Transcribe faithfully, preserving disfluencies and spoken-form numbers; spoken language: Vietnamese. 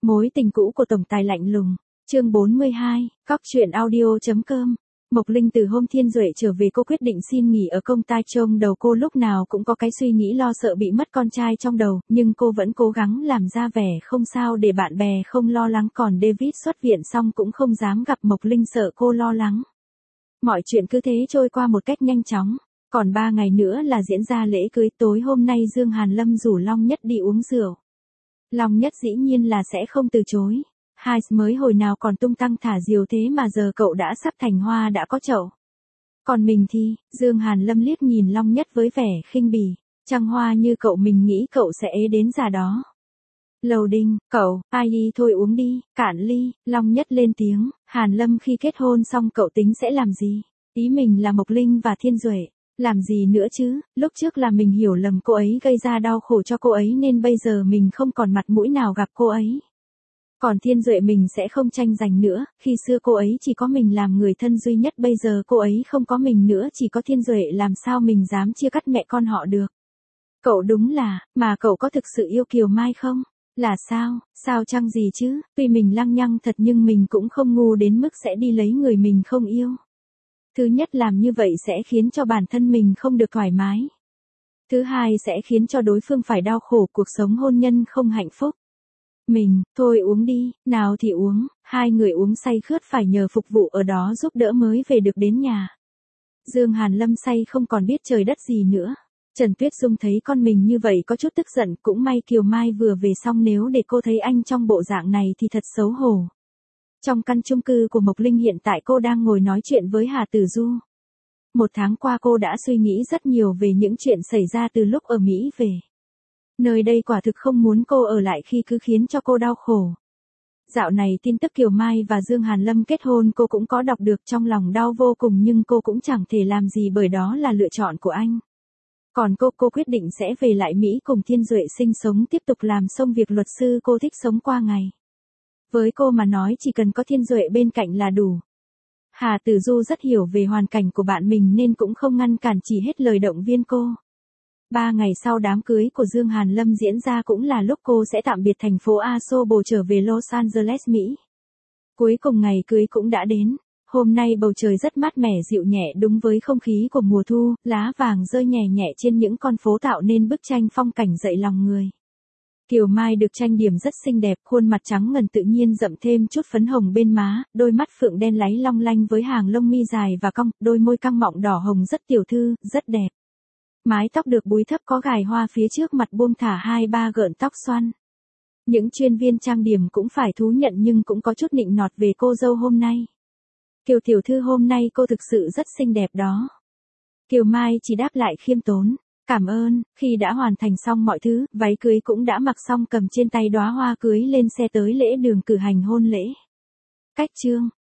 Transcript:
Mối tình cũ của tổng tài lạnh lùng. Chương bốn mươi hai, Cóc truyện audio.com. Mộc Linh từ hôm Thiên Duệ trở về cô quyết định xin nghỉ ở công ty. Trong đầu cô lúc nào cũng có cái suy nghĩ lo sợ bị mất con trai trong đầu, nhưng cô vẫn cố gắng làm ra vẻ không sao để bạn bè không lo lắng. Còn David xuất viện xong cũng không dám gặp Mộc Linh sợ cô lo lắng. Mọi chuyện cứ thế trôi qua một cách nhanh chóng. Còn ba ngày nữa là diễn ra lễ cưới. Tối hôm nay Dương Hàn Lâm rủ Long Nhất đi uống rượu. Long Nhất dĩ nhiên là sẽ không từ chối. Hai mới hồi nào còn tung tăng thả diều thế mà giờ cậu đã sắp thành hoa đã có chậu. Còn mình thì, Dương Hàn Lâm liếc nhìn Long Nhất với vẻ khinh bỉ. Trăng hoa như cậu mình nghĩ cậu sẽ ế đến già đó. Lầu Đinh, cậu, ai đi thôi uống đi, cạn ly. Long Nhất lên tiếng. Hàn Lâm khi kết hôn xong cậu tính sẽ làm gì? Ý mình là Mộc Linh và Thiên Duệ. Làm gì nữa chứ, lúc trước là mình hiểu lầm cô ấy gây ra đau khổ cho cô ấy nên bây giờ mình không còn mặt mũi nào gặp cô ấy. Còn Thiên Duệ mình sẽ không tranh giành nữa, khi xưa cô ấy chỉ có mình làm người thân duy nhất, bây giờ cô ấy không có mình nữa, chỉ có Thiên Duệ, làm sao mình dám chia cắt mẹ con họ được. Cậu đúng là, mà cậu có thực sự yêu Kiều Mai không? Là sao, sao chăng gì chứ, tuy mình lăng nhăng thật nhưng mình cũng không ngu đến mức sẽ đi lấy người mình không yêu. Thứ nhất làm như vậy sẽ khiến cho bản thân mình không được thoải mái. Thứ hai sẽ khiến cho đối phương phải đau khổ, cuộc sống hôn nhân không hạnh phúc. Mình, thôi uống đi, nào thì uống, hai người uống say khướt phải nhờ phục vụ ở đó giúp đỡ mới về được đến nhà. Dương Hàn Lâm say không còn biết trời đất gì nữa. Trần Tuyết Dung thấy con mình như vậy có chút tức giận, cũng may Kiều Mai vừa về xong, nếu để cô thấy anh trong bộ dạng này thì thật xấu hổ. Trong căn chung cư của Mộc Linh hiện tại cô đang ngồi nói chuyện với Hà Tử Du. Một tháng qua cô đã suy nghĩ rất nhiều về những chuyện xảy ra từ lúc ở Mỹ về. Nơi đây quả thực không muốn cô ở lại khi cứ khiến cho cô đau khổ. Dạo này tin tức Kiều Mai và Dương Hàn Lâm kết hôn cô cũng có đọc được, trong lòng đau vô cùng nhưng cô cũng chẳng thể làm gì bởi đó là lựa chọn của anh. Còn cô, cô quyết định sẽ về lại Mỹ cùng Thiên Duệ sinh sống, tiếp tục làm xong việc luật sư cô thích sống qua ngày. Với cô mà nói chỉ cần có Thiên Duệ bên cạnh là đủ. Hà Tử Du rất hiểu về hoàn cảnh của bạn mình nên cũng không ngăn cản, chỉ hết lời động viên cô. Ba ngày sau đám cưới của Dương Hàn Lâm diễn ra cũng là lúc cô sẽ tạm biệt thành phố Asobo trở về Los Angeles, Mỹ. Cuối cùng ngày cưới cũng đã đến. Hôm nay bầu trời rất mát mẻ dịu nhẹ, đúng với không khí của mùa thu, lá vàng rơi nhẹ nhẹ trên những con phố tạo nên bức tranh phong cảnh dậy lòng người. Kiều Mai được trang điểm rất xinh đẹp, khuôn mặt trắng ngần tự nhiên rậm thêm chút phấn hồng bên má, đôi mắt phượng đen láy long lanh với hàng lông mi dài và cong, đôi môi căng mọng đỏ hồng rất tiểu thư, rất đẹp. Mái tóc được búi thấp có gài hoa phía trước mặt, buông thả hai ba gợn tóc xoăn. Những chuyên viên trang điểm cũng phải thú nhận nhưng cũng có chút nịnh nọt về cô dâu hôm nay. Kiều tiểu thư hôm nay cô thực sự rất xinh đẹp đó. Kiều Mai chỉ đáp lại khiêm tốn. Cảm ơn. Khi đã hoàn thành xong mọi thứ, váy cưới cũng đã mặc xong, cầm trên tay đóa hoa cưới lên xe tới lễ đường cử hành hôn lễ. Cách chương.